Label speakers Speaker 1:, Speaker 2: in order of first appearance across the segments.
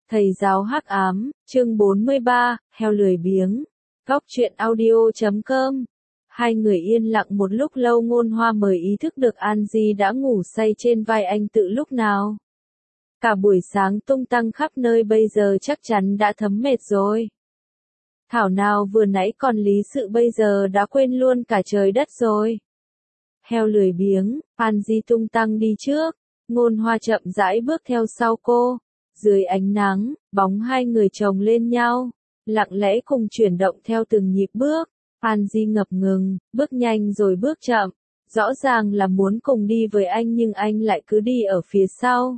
Speaker 1: Thầy giáo hắc ám, chương 43, heo lười biếng. Góc truyện audio.com. Hai người yên lặng một lúc lâu, Ngôn Hoa mới ý thức được An Di đã ngủ say trên vai anh từ lúc nào. Cả buổi sáng tung tăng khắp nơi bây giờ chắc chắn đã thấm mệt rồi. Thảo nào vừa nãy còn lý sự bây giờ đã quên luôn cả trời đất rồi. Heo lười biếng, An Di tung tăng đi trước, Ngôn Hoa chậm rãi bước theo sau cô. Dưới ánh nắng, bóng hai người chồng lên nhau, lặng lẽ cùng chuyển động theo từng nhịp bước. An Di ngập ngừng, bước nhanh rồi bước chậm, rõ ràng là muốn cùng đi với anh nhưng anh lại cứ đi ở phía sau.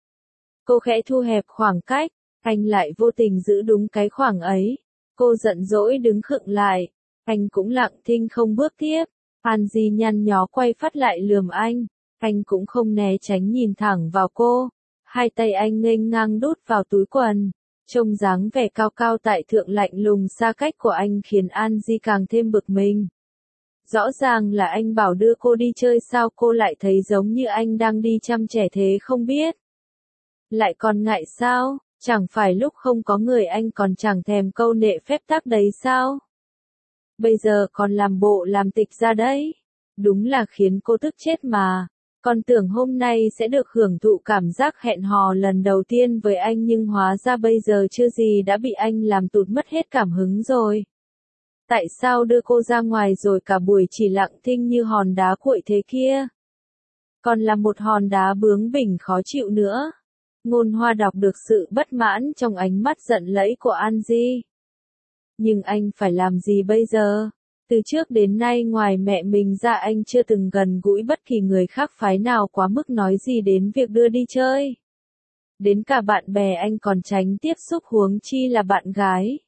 Speaker 1: Cô khẽ thu hẹp khoảng cách, anh lại vô tình giữ đúng cái khoảng ấy. Cô giận dỗi đứng khựng lại, anh cũng lặng thinh không bước tiếp. An Di nhăn nhó quay phát lại lườm anh cũng không né tránh nhìn thẳng vào cô. Hai tay anh nghênh ngang đút vào túi quần, trông dáng vẻ cao cao tại thượng lạnh lùng xa cách của anh khiến An Di càng thêm bực mình. Rõ ràng là anh bảo đưa cô đi chơi, sao cô lại thấy giống như anh đang đi chăm trẻ thế không biết. Lại còn ngại sao, chẳng phải lúc không có người anh còn chẳng thèm câu nệ phép tắc đấy sao? Bây giờ còn làm bộ làm tịch ra đấy, đúng là khiến cô tức chết mà. Còn tưởng hôm nay sẽ được hưởng thụ cảm giác hẹn hò lần đầu tiên với anh nhưng hóa ra bây giờ chưa gì đã bị anh làm tụt mất hết cảm hứng rồi. Tại sao đưa cô ra ngoài rồi cả buổi chỉ lặng thinh như hòn đá cuội thế kia? Còn là một hòn đá bướng bỉnh khó chịu nữa. Ngôn Hoa đọc được sự bất mãn trong ánh mắt giận lẫy của An Di. Nhưng anh phải làm gì bây giờ? Từ trước đến nay ngoài mẹ mình ra anh chưa từng gần gũi bất kỳ người khác phái nào quá mức nói gì đến việc đưa đi chơi. Đến cả bạn bè anh còn tránh tiếp xúc, huống chi là bạn gái.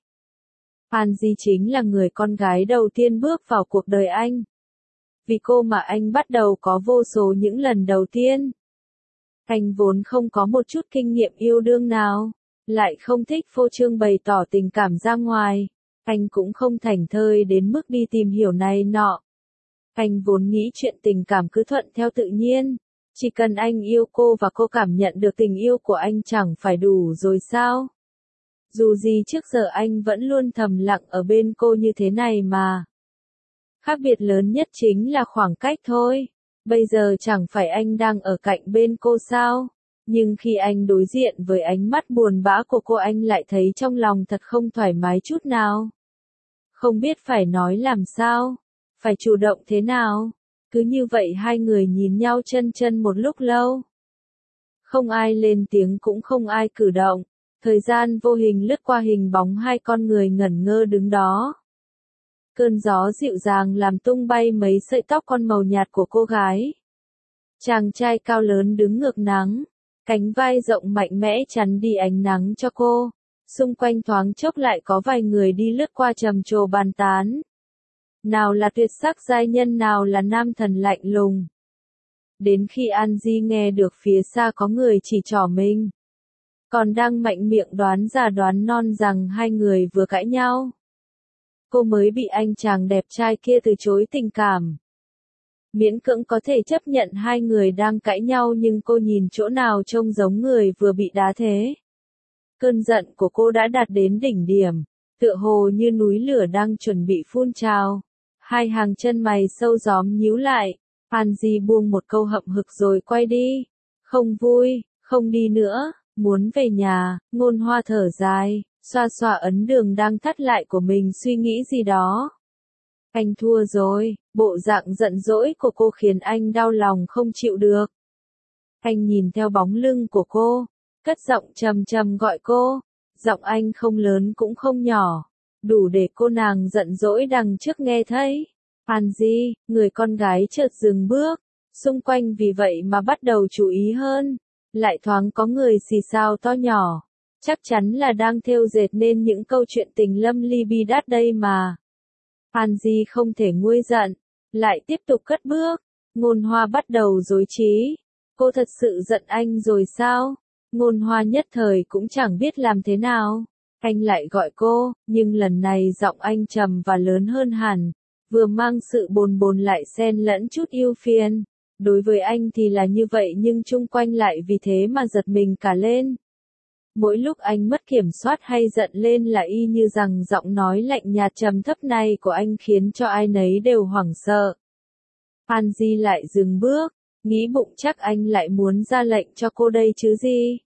Speaker 1: An Di chính là người con gái đầu tiên bước vào cuộc đời anh. Vì cô mà anh bắt đầu có vô số những lần đầu tiên. Anh vốn không có một chút kinh nghiệm yêu đương nào, lại không thích phô trương bày tỏ tình cảm ra ngoài. Anh cũng không thảnh thơi đến mức đi tìm hiểu này nọ. Anh vốn nghĩ chuyện tình cảm cứ thuận theo tự nhiên. Chỉ cần anh yêu cô và cô cảm nhận được tình yêu của anh chẳng phải đủ rồi sao? Dù gì trước giờ anh vẫn luôn thầm lặng ở bên cô như thế này mà. Khác biệt lớn nhất chính là khoảng cách thôi. Bây giờ chẳng phải anh đang ở cạnh bên cô sao? Nhưng khi anh đối diện với ánh mắt buồn bã của cô, anh lại thấy trong lòng thật không thoải mái chút nào. Không biết phải nói làm sao, phải chủ động thế nào. Cứ như vậy hai người nhìn nhau chân chân một lúc lâu. Không ai lên tiếng cũng không ai cử động. Thời gian vô hình lướt qua hình bóng hai con người ngẩn ngơ đứng đó. Cơn gió dịu dàng làm tung bay mấy sợi tóc con màu nhạt của cô gái. Chàng trai cao lớn đứng ngược nắng, cánh vai rộng mạnh mẽ chắn đi ánh nắng cho cô. Xung quanh thoáng chốc lại có vài người đi lướt qua trầm trồ bàn tán. Nào là tuyệt sắc giai nhân, nào là nam thần lạnh lùng. Đến khi An Di nghe được phía xa có người chỉ trỏ mình, còn đang mạnh miệng đoán già đoán non rằng hai người vừa cãi nhau, cô mới bị anh chàng đẹp trai kia từ chối tình cảm. Miễn cưỡng có thể chấp nhận hai người đang cãi nhau nhưng cô nhìn chỗ nào trông giống người vừa bị đá thế. Cơn giận của cô đã đạt đến đỉnh điểm, tựa hồ như núi lửa đang chuẩn bị phun trào. Hai hàng chân mày sâu gióm nhíu lại, An Di buông một câu hậm hực rồi quay đi. Không vui, không đi nữa, muốn về nhà. Ngôn Hoa thở dài, xoa xoa ấn đường đang thắt lại của mình, suy nghĩ gì đó. Anh thua rồi, bộ dạng giận dỗi của cô khiến anh đau lòng không chịu được. Anh nhìn theo bóng lưng của cô, cất giọng trầm trầm gọi cô. Giọng anh không lớn cũng không nhỏ, đủ để cô nàng giận dỗi đằng trước nghe thấy. An Di, người con gái chợt dừng bước, xung quanh vì vậy mà bắt đầu chú ý hơn. Lại thoáng có người xì xào to nhỏ, chắc chắn là đang thêu dệt nên những câu chuyện tình lâm ly bi đát đây mà. An Di không thể nguôi giận, lại tiếp tục cất bước. Ngôn Hoa bắt đầu rối trí. Cô thật sự giận anh rồi sao? Ngôn Hoa nhất thời cũng chẳng biết làm thế nào. Anh lại gọi cô, nhưng lần này giọng anh trầm và lớn hơn hẳn, vừa mang sự bồn bồn lại xen lẫn chút ưu phiền. Đối với anh thì là như vậy nhưng chung quanh lại vì thế mà giật mình cả lên. Mỗi lúc anh mất kiểm soát hay giận lên là y như rằng giọng nói lạnh nhạt trầm thấp này của anh khiến cho ai nấy đều hoảng sợ. Angie lại dừng bước, nghĩ bụng chắc anh lại muốn ra lệnh cho cô đây chứ gì.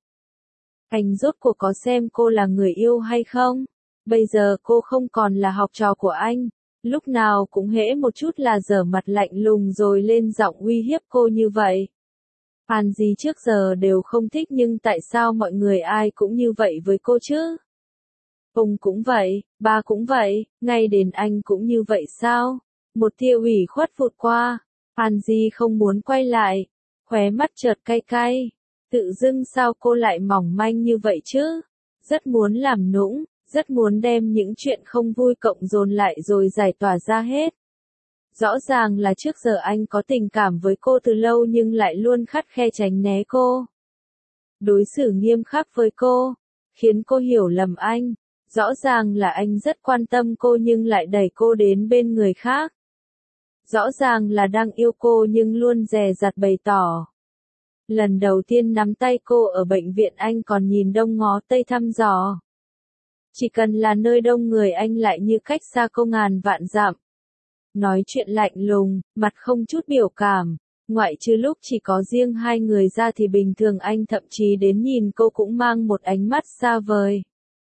Speaker 1: Anh rốt cuộc có xem cô là người yêu hay không? Bây giờ cô không còn là học trò của anh, lúc nào cũng hễ một chút là giở mặt lạnh lùng rồi lên giọng uy hiếp cô như vậy. Angie trước giờ đều không thích nhưng tại sao mọi người ai cũng như vậy với cô chứ? Ông cũng vậy, ba cũng vậy, ngay đến anh cũng như vậy sao? Một tia ủy khuất vụt qua, Angie không muốn quay lại, khóe mắt chợt cay cay. Tự dưng sao cô lại mỏng manh như vậy chứ? Rất muốn làm nũng, rất muốn đem những chuyện không vui cộng dồn lại rồi giải tỏa ra hết. Rõ ràng là trước giờ anh có tình cảm với cô từ lâu nhưng lại luôn khắt khe tránh né cô. Đối xử nghiêm khắc với cô, khiến cô hiểu lầm anh. Rõ ràng là anh rất quan tâm cô nhưng lại đẩy cô đến bên người khác. Rõ ràng là đang yêu cô nhưng luôn dè dặt bày tỏ. Lần đầu tiên nắm tay cô ở bệnh viện anh còn nhìn đông ngó tây thăm dò. Chỉ cần là nơi đông người anh lại như cách xa cô ngàn vạn dặm. Nói chuyện lạnh lùng, mặt không chút biểu cảm, ngoại trừ lúc chỉ có riêng hai người ra thì bình thường anh thậm chí đến nhìn cô cũng mang một ánh mắt xa vời.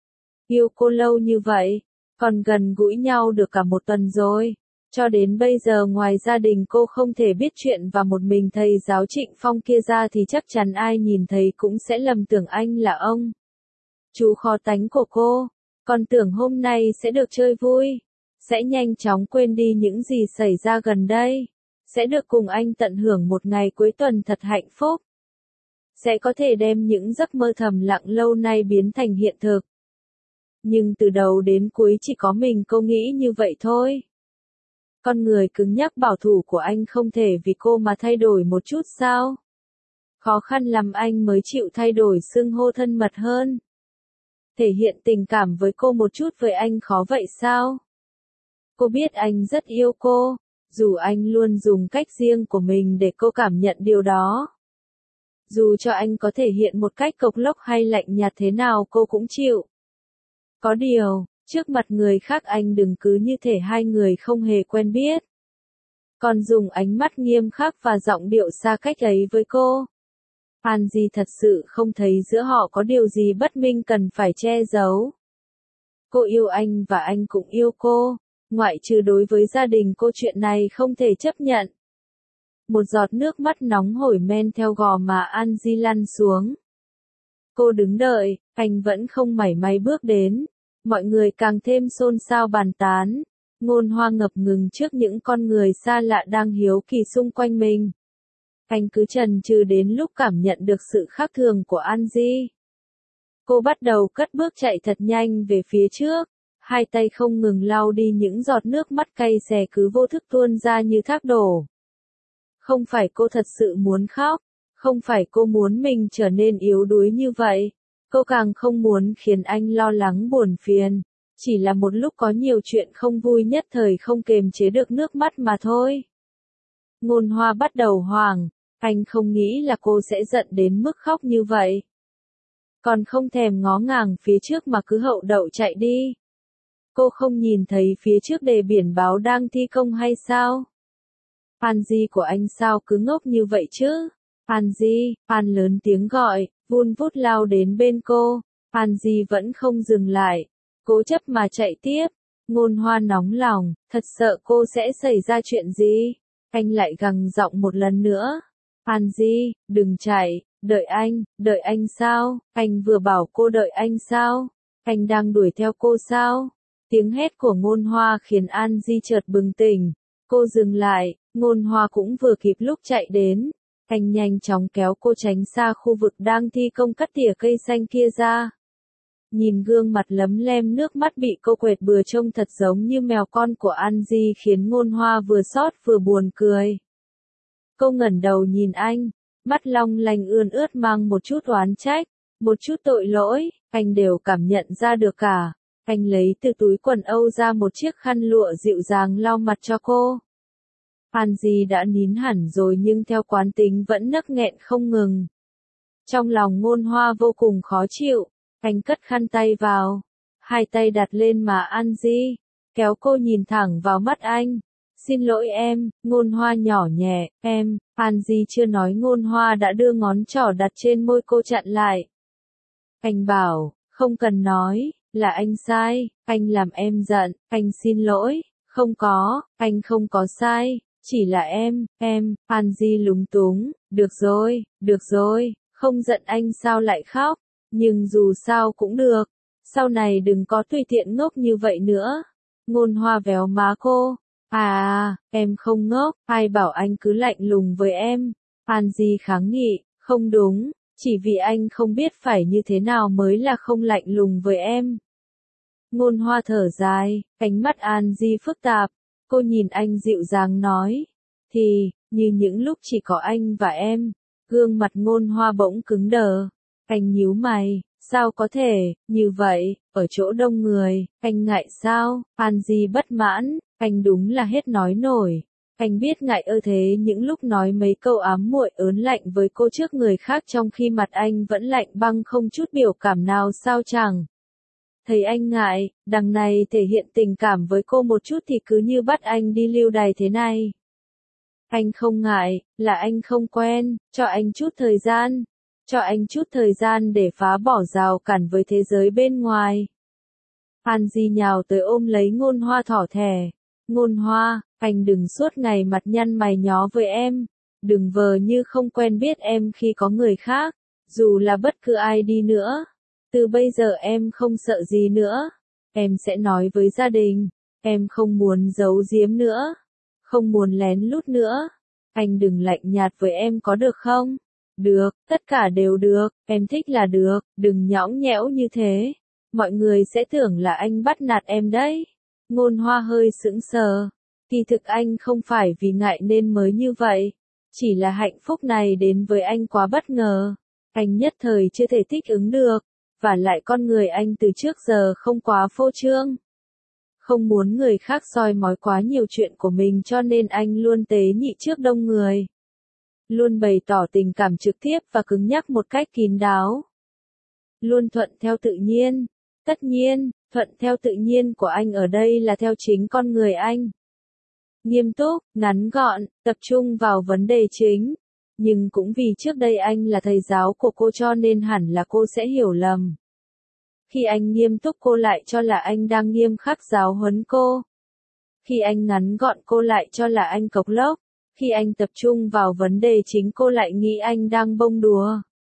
Speaker 1: Yêu cô lâu như vậy, còn gần gũi nhau được cả một tuần rồi. Cho đến bây giờ ngoài gia đình cô không thể biết chuyện và một mình thầy giáo Trịnh Phong kia ra thì chắc chắn ai nhìn thấy cũng sẽ lầm tưởng anh là ông. Chú khó tánh của cô, còn tưởng hôm nay sẽ được chơi vui, sẽ nhanh chóng quên đi những gì xảy ra gần đây, sẽ được cùng anh tận hưởng một ngày cuối tuần thật hạnh phúc. Sẽ có thể đem những giấc mơ thầm lặng lâu nay biến thành hiện thực. Nhưng từ đầu đến cuối chỉ có mình cô nghĩ như vậy thôi. Con người cứng nhắc bảo thủ của anh không thể vì cô mà thay đổi một chút sao? Khó khăn lắm anh mới chịu thay đổi xưng hô thân mật hơn. Thể hiện tình cảm với cô một chút với anh khó vậy sao? Cô biết anh rất yêu cô, dù anh luôn dùng cách riêng của mình để cô cảm nhận điều đó. Dù cho anh có thể hiện một cách cộc lốc hay lạnh nhạt thế nào cô cũng chịu. Có điều, trước mặt người khác anh đừng cứ như thể hai người không hề quen biết. Còn dùng ánh mắt nghiêm khắc và giọng điệu xa cách ấy với cô. Angie thật sự không thấy giữa họ có điều gì bất minh cần phải che giấu. Cô yêu anh và anh cũng yêu cô, ngoại trừ đối với gia đình cô chuyện này không thể chấp nhận. Một giọt nước mắt nóng hổi men theo gò má Angie lăn xuống. Cô đứng đợi, anh vẫn không mảy may bước đến. Mọi người càng thêm xôn xao bàn tán. Ngôn Hoa ngập ngừng trước những con người xa lạ đang hiếu kỳ xung quanh mình. Anh cứ chần chừ đến lúc cảm nhận được sự khác thường của Angie. Cô bắt đầu cất bước chạy thật nhanh về phía trước. Hai tay không ngừng lau đi những giọt nước mắt cay xè cứ vô thức tuôn ra như thác đổ. Không phải cô thật sự muốn khóc. Không phải cô muốn mình trở nên yếu đuối như vậy. Cô càng không muốn khiến anh lo lắng buồn phiền. Chỉ là một lúc có nhiều chuyện không vui nhất thời không kềm chế được nước mắt mà thôi. Ngôn Hoa bắt đầu hoảng. Anh không nghĩ là cô sẽ giận đến mức khóc như vậy. Còn không thèm ngó ngàng phía trước mà cứ hậu đậu chạy đi. Cô không nhìn thấy phía trước đề biển báo đang thi công hay sao? Angie của anh sao cứ ngốc như vậy chứ? Angie, An lớn tiếng gọi, vun vút lao đến bên cô. Angie vẫn không dừng lại, cố chấp mà chạy tiếp. Ngôn Hoa nóng lòng, thật sợ cô sẽ xảy ra chuyện gì. Anh lại gằn giọng một lần nữa. Angie, đừng chạy, đợi anh sao? Anh vừa bảo cô đợi anh sao? Anh đang đuổi theo cô sao? Tiếng hét của Ngôn Hoa khiến Angie chợt bừng tỉnh. Cô dừng lại, Ngôn Hoa cũng vừa kịp lúc chạy đến. Anh nhanh chóng kéo cô tránh xa khu vực đang thi công cắt tỉa cây xanh kia ra. Nhìn gương mặt lấm lem nước mắt bị cô quệt bừa trông thật giống như mèo con của Angie khiến Ngôn Hoa vừa xót vừa buồn cười. Cô ngẩng đầu nhìn anh, mắt long lanh ươn ướt mang một chút oán trách, một chút tội lỗi, anh đều cảm nhận ra được cả. Anh lấy từ túi quần âu ra một chiếc khăn lụa dịu dàng lau mặt cho cô. Angie đã nín hẳn rồi nhưng theo quán tính vẫn nấc nghẹn không ngừng. Trong lòng Ngôn Hoa vô cùng khó chịu, Anh cất khăn tay vào, hai tay đặt lên má Angie, kéo cô nhìn thẳng vào mắt anh. Xin lỗi em, Ngôn Hoa nhỏ nhẹ, em, Angie chưa nói Ngôn Hoa đã đưa ngón trỏ đặt trên môi cô chặn lại. Anh bảo, không cần nói, là anh sai, anh làm em giận, anh xin lỗi, không có, anh không có sai, chỉ là em, Angie lúng túng, được rồi, không giận anh sao lại khóc, nhưng dù sao cũng được, sau này đừng có tùy tiện ngốc như vậy nữa. Ngôn Hoa véo má cô. Em không ngốc, ai bảo anh cứ lạnh lùng với em. Angie kháng nghị, không đúng, chỉ vì anh không biết phải như thế nào mới là không lạnh lùng với em. Ngôn Hoa thở dài, ánh mắt Angie phức tạp, cô nhìn anh dịu dàng nói, thì, như những lúc chỉ có anh và em. Gương mặt Ngôn Hoa bỗng cứng đờ, anh nhíu mày, sao có thể, như vậy, ở chỗ đông người, anh ngại sao? Angie bất mãn, anh đúng là hết nói nổi. Anh biết ngại thế những lúc nói mấy câu ám muội ớn lạnh với cô trước người khác trong khi mặt anh vẫn lạnh băng không chút biểu cảm nào sao chẳng. Thấy anh ngại, đằng này thể hiện tình cảm với cô một chút thì cứ như bắt anh đi lưu đày thế này. Anh không ngại, là anh không quen, cho anh chút thời gian. Cho anh chút thời gian để phá bỏ rào cản với thế giới bên ngoài. Angie nhào tới ôm lấy Ngôn Hoa thỏ thẻ. Ngôn Hoa, anh đừng suốt ngày mặt nhăn mày nhó với em. Đừng vờ như không quen biết em khi có người khác. Dù là bất cứ ai đi nữa. Từ bây giờ em không sợ gì nữa. Em sẽ nói với gia đình. Em không muốn giấu giếm nữa. Không muốn lén lút nữa. Anh đừng lạnh nhạt với em có được không? Được, tất cả đều được, em thích là được, đừng nhõng nhẽo như thế. Mọi người sẽ tưởng là anh bắt nạt em đấy. Ngôn Hoa hơi sững sờ. Kỳ thực anh không phải vì ngại nên mới như vậy. Chỉ là hạnh phúc này đến với anh quá bất ngờ. Anh nhất thời chưa thể thích ứng được. Và lại con người anh từ trước giờ không quá phô trương. Không muốn người khác soi mói quá nhiều chuyện của mình cho nên anh luôn tế nhị trước đông người. Luôn bày tỏ tình cảm trực tiếp và cứng nhắc một cách kín đáo. Luôn thuận theo tự nhiên. Tất nhiên, thuận theo tự nhiên của anh ở đây là theo chính con người anh. Nghiêm túc, ngắn gọn, tập trung vào vấn đề chính. Nhưng cũng vì trước đây anh là thầy giáo của cô cho nên hẳn là cô sẽ hiểu lầm. Khi anh nghiêm túc cô lại cho là anh đang nghiêm khắc giáo huấn cô. Khi anh ngắn gọn cô lại cho là anh cộc lốc. Khi anh tập trung vào vấn đề chính cô lại nghĩ anh đang bông đùa.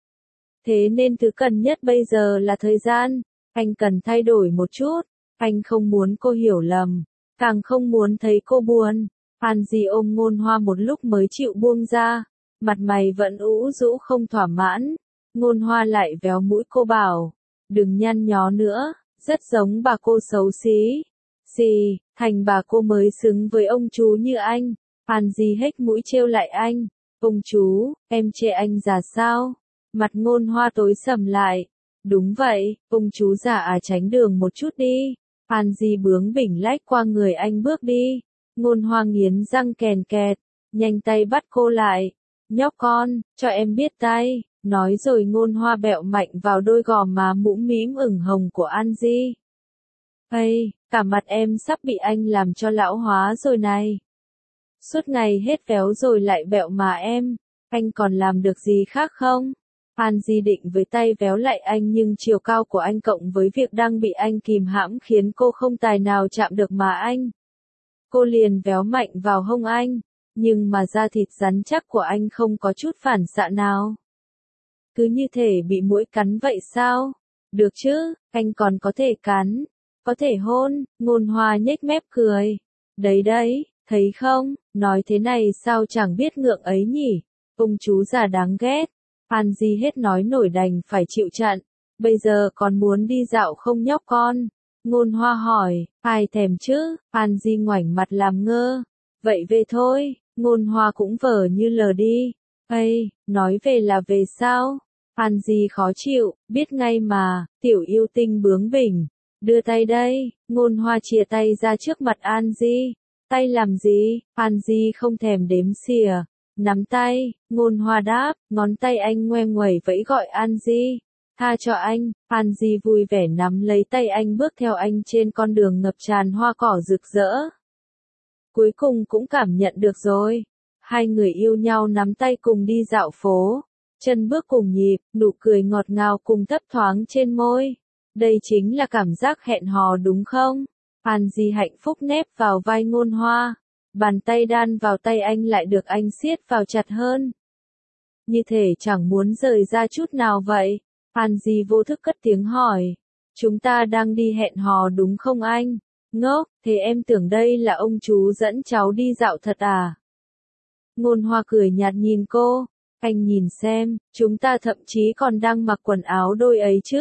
Speaker 1: Thế nên thứ cần nhất bây giờ là thời gian. Anh cần thay đổi một chút. Anh không muốn cô hiểu lầm. Càng không muốn thấy cô buồn. Angie ôm Ngôn Hoa một lúc mới chịu buông ra. Mặt mày vẫn ủ rũ không thỏa mãn. Ngôn Hoa lại véo mũi cô bảo. Đừng nhăn nhó nữa. Rất giống bà cô xấu xí. Xì, thành bà cô mới xứng với ông chú như anh. Angie hếch mũi trêu lại anh. Ông chú, em chê anh già sao? Mặt Ngôn Hoa tối sầm lại. Đúng vậy, ông chú già tránh đường một chút đi. Angie bướng bỉnh lách qua người anh bước đi. Ngôn Hoa nghiến răng kèn kẹt. Nhanh tay bắt cô lại. Nhóc con, cho em biết tay. Nói rồi Ngôn Hoa bẹo mạnh vào đôi gò má mũm mĩm ửng hồng của Angie. Ây, cả mặt em sắp bị anh làm cho lão hóa rồi này. Suốt ngày hết véo rồi lại bẹo mà em. Anh còn làm được gì khác không? Angie định với tay véo lại anh nhưng chiều cao của anh cộng với việc đang bị anh kìm hãm khiến cô không tài nào chạm được mà anh. Cô liền véo mạnh vào hông anh. Nhưng mà da thịt rắn chắc của anh không có chút phản xạ nào. Cứ như thể bị muỗi cắn vậy sao? Được chứ, anh còn có thể cắn. Có thể hôn, Ngôn Hoa nhếch mép cười. Đấy, thấy không, nói thế này sao chẳng biết ngượng ấy nhỉ? Ông chú già đáng ghét. Angie hết nói nổi đành phải chịu trận. Bây giờ còn muốn đi dạo không nhóc con? Ngôn Hoa hỏi, ai thèm chứ? Angie ngoảnh mặt làm ngơ. Vậy về thôi, Ngôn Hoa cũng vờ như lờ đi. Ây, nói về là về sao? Angie khó chịu, biết ngay mà, tiểu yêu tinh bướng bỉnh. Đưa tay đây, Ngôn Hoa chìa tay ra trước mặt Angie. Tay làm gì? Angie không thèm đếm xỉa. Nắm tay, Ngôn Hoa đáp, ngón tay anh ngoe nguẩy vẫy gọi Angie. Tha cho anh, Angie vui vẻ nắm lấy tay anh bước theo anh trên con đường ngập tràn hoa cỏ rực rỡ. Cuối cùng cũng cảm nhận được rồi. Hai người yêu nhau nắm tay cùng đi dạo phố. Chân bước cùng nhịp, nụ cười ngọt ngào cùng thấp thoáng trên môi. Đây chính là cảm giác hẹn hò đúng không? Angie hạnh phúc nép vào vai Ngôn Hoa. Bàn tay đan vào tay anh lại được anh siết vào chặt hơn. Như thể chẳng muốn rời ra chút nào vậy. Angie vô thức cất tiếng hỏi. Chúng ta đang đi hẹn hò đúng không anh? Ngốc, thế em tưởng đây là ông chú dẫn cháu đi dạo thật à? Ngôn Hoa cười nhạt nhìn cô. Anh nhìn xem, chúng ta thậm chí còn đang mặc quần áo đôi ấy chứ.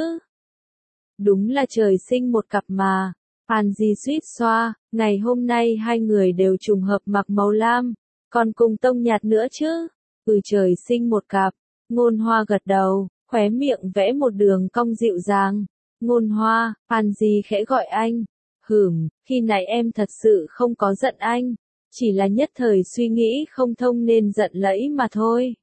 Speaker 1: Đúng là trời sinh một cặp mà. Angie suýt xoa, ngày hôm nay hai người đều trùng hợp mặc màu lam, còn cùng tông nhạt nữa chứ. Trời sinh một cặp. Ngôn Hoa gật đầu, khóe miệng vẽ một đường cong dịu dàng. Ngôn Hoa, Angie khẽ gọi anh. Khi nãy em thật sự không có giận anh, chỉ là nhất thời suy nghĩ không thông nên giận lẫy mà thôi.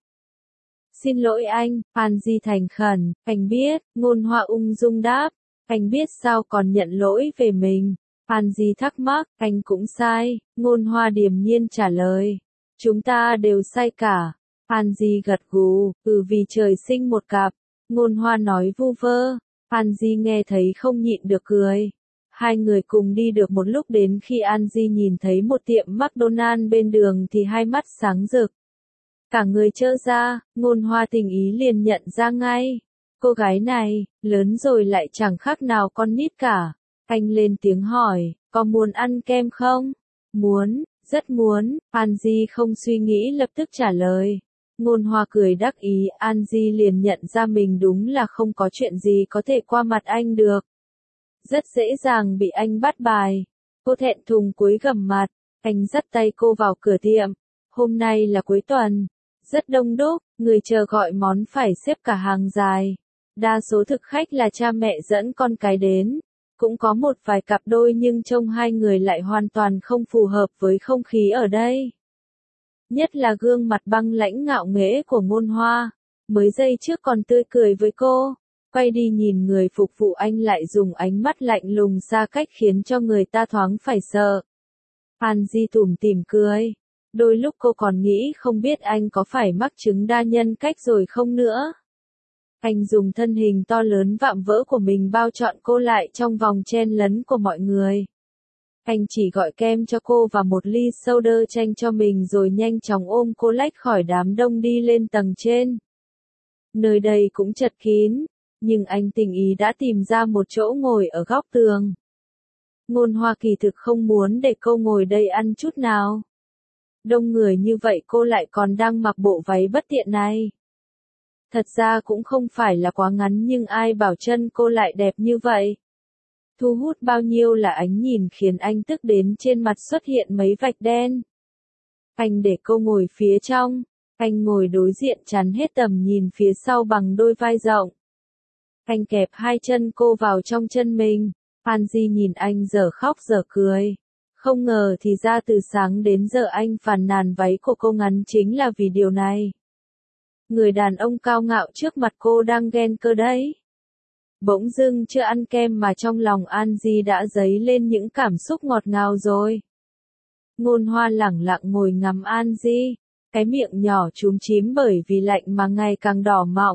Speaker 1: Xin lỗi anh, Angie thành khẩn, anh biết, Ngôn Hoa ung dung đáp. Anh biết sao còn nhận lỗi về mình. Angie thắc mắc, anh cũng sai. Ngôn Hoa điềm nhiên trả lời. Chúng ta đều sai cả. Angie gật gù, vì trời sinh một cặp. Ngôn Hoa nói vu vơ. Angie nghe thấy không nhịn được cười. Hai người cùng đi được một lúc đến khi Angie nhìn thấy một tiệm McDonald's bên đường thì hai mắt sáng rực. Cả người trơ ra, Ngôn Hoa tình ý liền nhận ra ngay. Cô gái này, lớn rồi lại chẳng khác nào con nít cả. Anh lên tiếng hỏi, có muốn ăn kem không? Muốn, rất muốn, Angie không suy nghĩ lập tức trả lời. Ngôn Hoa cười đắc ý, Angie liền nhận ra mình đúng là không có chuyện gì có thể qua mặt anh được. Rất dễ dàng bị anh bắt bài. Cô thẹn thùng cúi gằm mặt, anh dắt tay cô vào cửa tiệm. Hôm nay là cuối tuần, rất đông đúc, người chờ gọi món phải xếp cả hàng dài. Đa số thực khách là cha mẹ dẫn con cái đến. Cũng có một vài cặp đôi nhưng trông hai người lại hoàn toàn không phù hợp với không khí ở đây. Nhất là gương mặt băng lãnh ngạo nghễ của Ngôn Hoa. Mới giây trước còn tươi cười với cô. Quay đi nhìn người phục vụ anh lại dùng ánh mắt lạnh lùng xa cách khiến cho người ta thoáng phải sợ. Angie tủm tỉm cười. Đôi lúc cô còn nghĩ không biết anh có phải mắc chứng đa nhân cách rồi không nữa. Anh dùng thân hình to lớn vạm vỡ của mình bao trọn cô lại trong vòng chen lấn của mọi người. Anh chỉ gọi kem cho cô và một ly soda chanh cho mình rồi nhanh chóng ôm cô lách khỏi đám đông đi lên tầng trên. Nơi đây cũng chật kín, nhưng anh tình ý đã tìm ra một chỗ ngồi ở góc tường. Ngôn Hoa kỳ thực không muốn để cô ngồi đây ăn chút nào. Đông người như vậy cô lại còn đang mặc bộ váy bất tiện này. Thật ra cũng không phải là quá ngắn nhưng ai bảo chân cô lại đẹp như vậy. Thu hút bao nhiêu là ánh nhìn khiến anh tức đến trên mặt xuất hiện mấy vạch đen. Anh để cô ngồi phía trong, anh ngồi đối diện chắn hết tầm nhìn phía sau bằng đôi vai rộng. Anh kẹp hai chân cô vào trong chân mình. Angie nhìn anh dở khóc dở cười. Không ngờ thì ra từ sáng đến giờ anh phàn nàn váy của cô ngắn chính là vì điều này. Người đàn ông cao ngạo trước mặt cô đang ghen cơ đấy. Bỗng dưng chưa ăn kem mà trong lòng Angie đã dấy lên những cảm xúc ngọt ngào rồi. Ngôn Hoa lẳng lặng ngồi ngắm Angie, cái miệng nhỏ chúm chím bởi vì lạnh mà ngày càng đỏ mọng.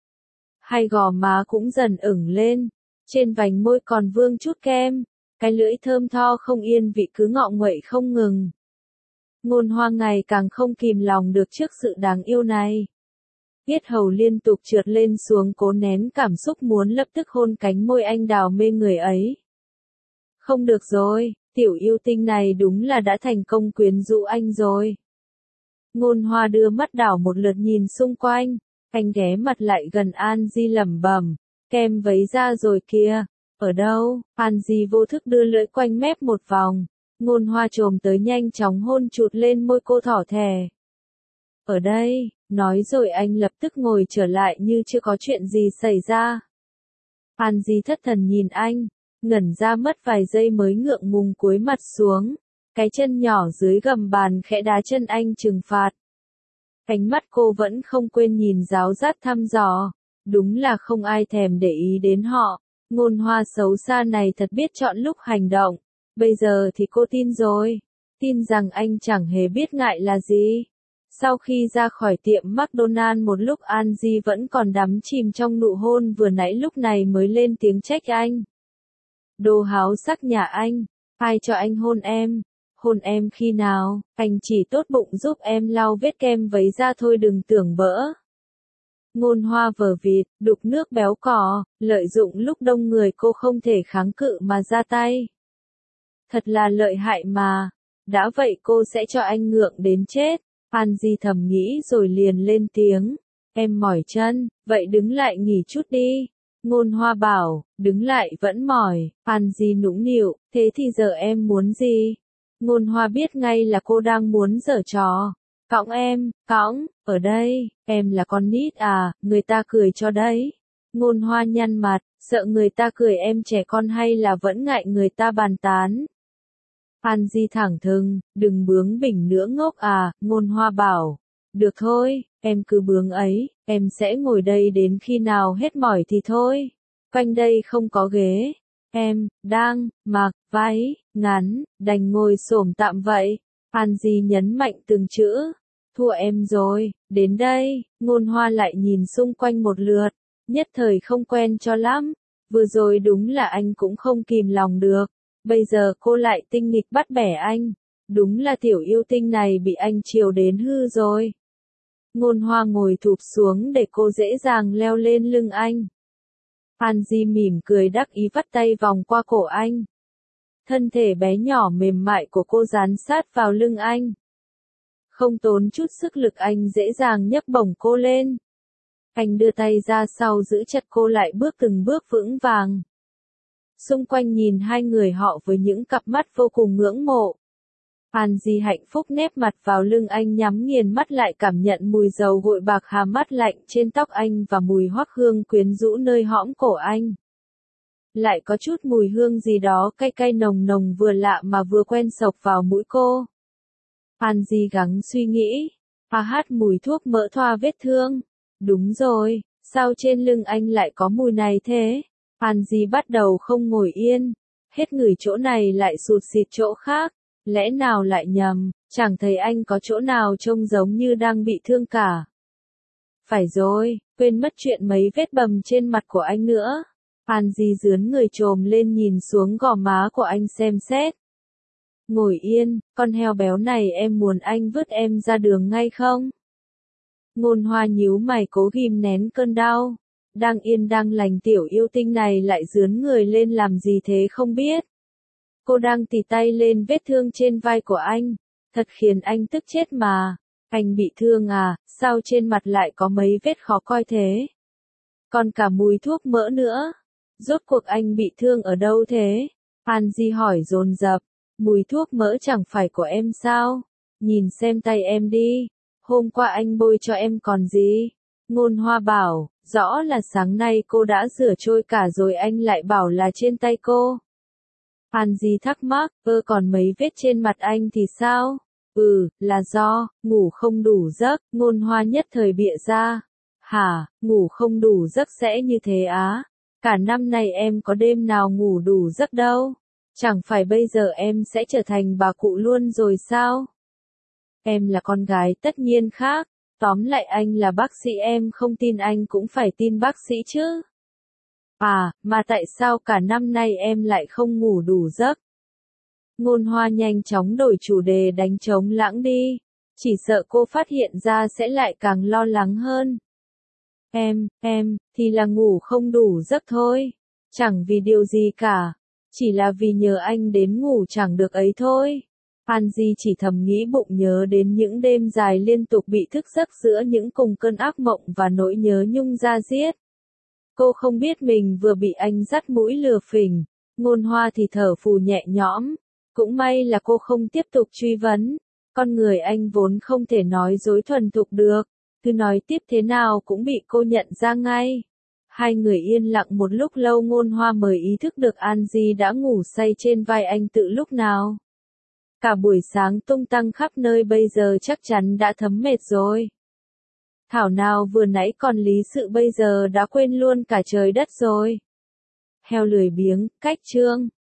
Speaker 1: Hai gò má cũng dần ửng lên, trên vành môi còn vương chút kem, cái lưỡi thơm tho không yên vị cứ ngọ nguậy không ngừng. Ngôn Hoa ngày càng không kìm lòng được trước sự đáng yêu này. Yết hầu liên tục trượt lên xuống cố nén cảm xúc muốn lập tức hôn cánh môi anh đào mê người ấy. Không được rồi, tiểu yêu tinh này đúng là đã thành công quyến rũ anh rồi. Ngôn Hoa đưa mắt đảo một lượt nhìn xung quanh, anh ghé mặt lại gần Angie lẩm bẩm, kem vấy ra rồi kìa, ở đâu? Angie vô thức đưa lưỡi quanh mép một vòng, Ngôn Hoa chồm tới nhanh chóng hôn chụt lên môi cô thỏ thẻ. Ở đây, nói rồi anh lập tức ngồi trở lại như chưa có chuyện gì xảy ra. Angie thất thần nhìn anh, ngẩn ra mất vài giây mới ngượng ngùng cúi mặt xuống, cái chân nhỏ dưới gầm bàn khẽ đá chân anh trừng phạt. Ánh mắt cô vẫn không quên nhìn giáo giác thăm dò, Đúng là không ai thèm để ý đến họ. Ngôn Hoa xấu xa này thật biết chọn lúc hành động. Bây giờ thì cô tin rồi. Tin rằng anh chẳng hề biết ngại là gì. Sau khi ra khỏi tiệm McDonald một lúc Angie vẫn còn đắm chìm trong nụ hôn vừa nãy lúc này mới lên tiếng trách anh. Đồ háo sắc nhà anh, ai cho anh hôn em? Hôn em khi nào? Anh chỉ tốt bụng giúp em lau vết kem vấy ra thôi đừng tưởng bỡ. Ngôn Hoa vờ vịt, đục nước béo cò, lợi dụng lúc đông người cô không thể kháng cự mà ra tay. Thật là lợi hại mà. Đã vậy cô sẽ cho anh ngượng đến chết. Angie thầm nghĩ rồi liền lên tiếng. Em mỏi chân, vậy đứng lại nghỉ chút đi. Ngôn Hoa bảo, đứng lại vẫn mỏi. Angie nũng nịu, thế thì giờ em muốn gì? Ngôn Hoa biết ngay là cô đang muốn giở trò. Cõng em, cõng, ở đây, em là con nít à, người ta cười cho đấy. Ngôn Hoa nhăn mặt, sợ người ta cười em trẻ con hay là vẫn ngại người ta bàn tán. Angie thẳng thừng, đừng bướng bỉnh nữa ngốc à, Ngôn Hoa bảo. Được thôi, em cứ bướng ấy, em sẽ ngồi đây đến khi nào hết mỏi thì thôi. Quanh đây không có ghế. Em, đang, mặc, váy, ngắn, đành ngồi xổm tạm vậy. Angie nhấn mạnh từng chữ. Thua em rồi, đến đây, Ngôn Hoa lại nhìn xung quanh một lượt. Nhất thời không quen cho lắm. Vừa rồi đúng là anh cũng không kìm lòng được. Bây giờ cô lại tinh nghịch bắt bẻ anh. Đúng là tiểu yêu tinh này bị anh chiều đến hư rồi. Ngôn Hoa ngồi thụp xuống để cô dễ dàng leo lên lưng anh. Angie mỉm cười đắc ý vắt tay vòng qua cổ anh. Thân thể bé nhỏ mềm mại của cô dán sát vào lưng anh. Không tốn chút sức lực anh dễ dàng nhấc bổng cô lên. Anh đưa tay ra sau giữ chặt cô lại bước từng bước vững vàng. Xung quanh nhìn hai người họ với những cặp mắt vô cùng ngưỡng mộ. Angie hạnh phúc nép mặt vào lưng anh nhắm nghiền mắt lại cảm nhận mùi dầu gội bạc hà mát lạnh trên tóc anh và mùi hoắc hương quyến rũ nơi hõm cổ anh. Lại có chút mùi hương gì đó cay cay nồng nồng vừa lạ mà vừa quen sộc vào mũi cô. Angie gắng suy nghĩ. Mùi thuốc mỡ thoa vết thương. Đúng rồi, sao trên lưng anh lại có mùi này thế? Angie bắt đầu không ngồi yên. Hết ngửi chỗ này lại sụt xịt chỗ khác. Lẽ nào lại nhầm, chẳng thấy anh có chỗ nào trông giống như đang bị thương cả. Phải rồi, quên mất chuyện mấy vết bầm trên mặt của anh nữa. Angie dướn người chồm lên nhìn xuống gò má của anh xem xét. Ngồi yên, con heo béo này em muốn anh vứt em ra đường ngay không? Ngôn Hoa nhíu mày cố ghim nén cơn đau. Đang yên đang lành tiểu yêu tinh này lại dướn người lên làm gì thế không biết. Cô đang tì tay lên vết thương trên vai của anh. Thật khiến anh tức chết mà. Anh bị thương à, sao trên mặt lại có mấy vết khó coi thế? Còn cả mùi thuốc mỡ nữa. Rốt cuộc anh bị thương ở đâu thế? Angie hỏi dồn dập. Mùi thuốc mỡ chẳng phải của em sao? Nhìn xem tay em đi. Hôm qua anh bôi cho em còn gì? Ngôn Hoa bảo, rõ là sáng nay cô đã rửa trôi cả rồi anh lại bảo là trên tay cô. Angie thắc mắc, còn mấy vết trên mặt anh thì sao? Là do, ngủ không đủ giấc, Ngôn Hoa nhất thời bịa ra. Hả, ngủ không đủ giấc sẽ như thế á? Cả năm nay em có đêm nào ngủ đủ giấc đâu. Chẳng phải bây giờ em sẽ trở thành bà cụ luôn rồi sao? Em là con gái tất nhiên khác. Tóm lại anh là bác sĩ em không tin anh cũng phải tin bác sĩ chứ. Mà tại sao cả năm nay em lại không ngủ đủ giấc? Ngôn Hoa nhanh chóng đổi chủ đề đánh trống lãng đi. Chỉ sợ cô phát hiện ra sẽ lại càng lo lắng hơn. Thì là ngủ không đủ giấc thôi. Chẳng vì điều gì cả. Chỉ là vì nhờ anh đến ngủ chẳng được ấy thôi. Angie chỉ thầm nghĩ bụng nhớ đến những đêm dài liên tục bị thức giấc giữa những cùng cơn ác mộng và nỗi nhớ nhung da diết. Cô không biết mình vừa bị anh dắt mũi lừa phỉnh. Ngôn Hoa thì thở phù nhẹ nhõm. Cũng may là cô không tiếp tục truy vấn. Con người anh vốn không thể nói dối thuần thục được. Cứ nói tiếp thế nào cũng bị cô nhận ra ngay. Hai người yên lặng một lúc lâu Ngôn Hoa mới ý thức được Angie đã ngủ say trên vai anh từ lúc nào. Cả buổi sáng tung tăng khắp nơi bây giờ chắc chắn đã thấm mệt rồi. Thảo nào vừa nãy còn lý sự bây giờ đã quên luôn cả trời đất rồi. Heo lười biếng, cách chương.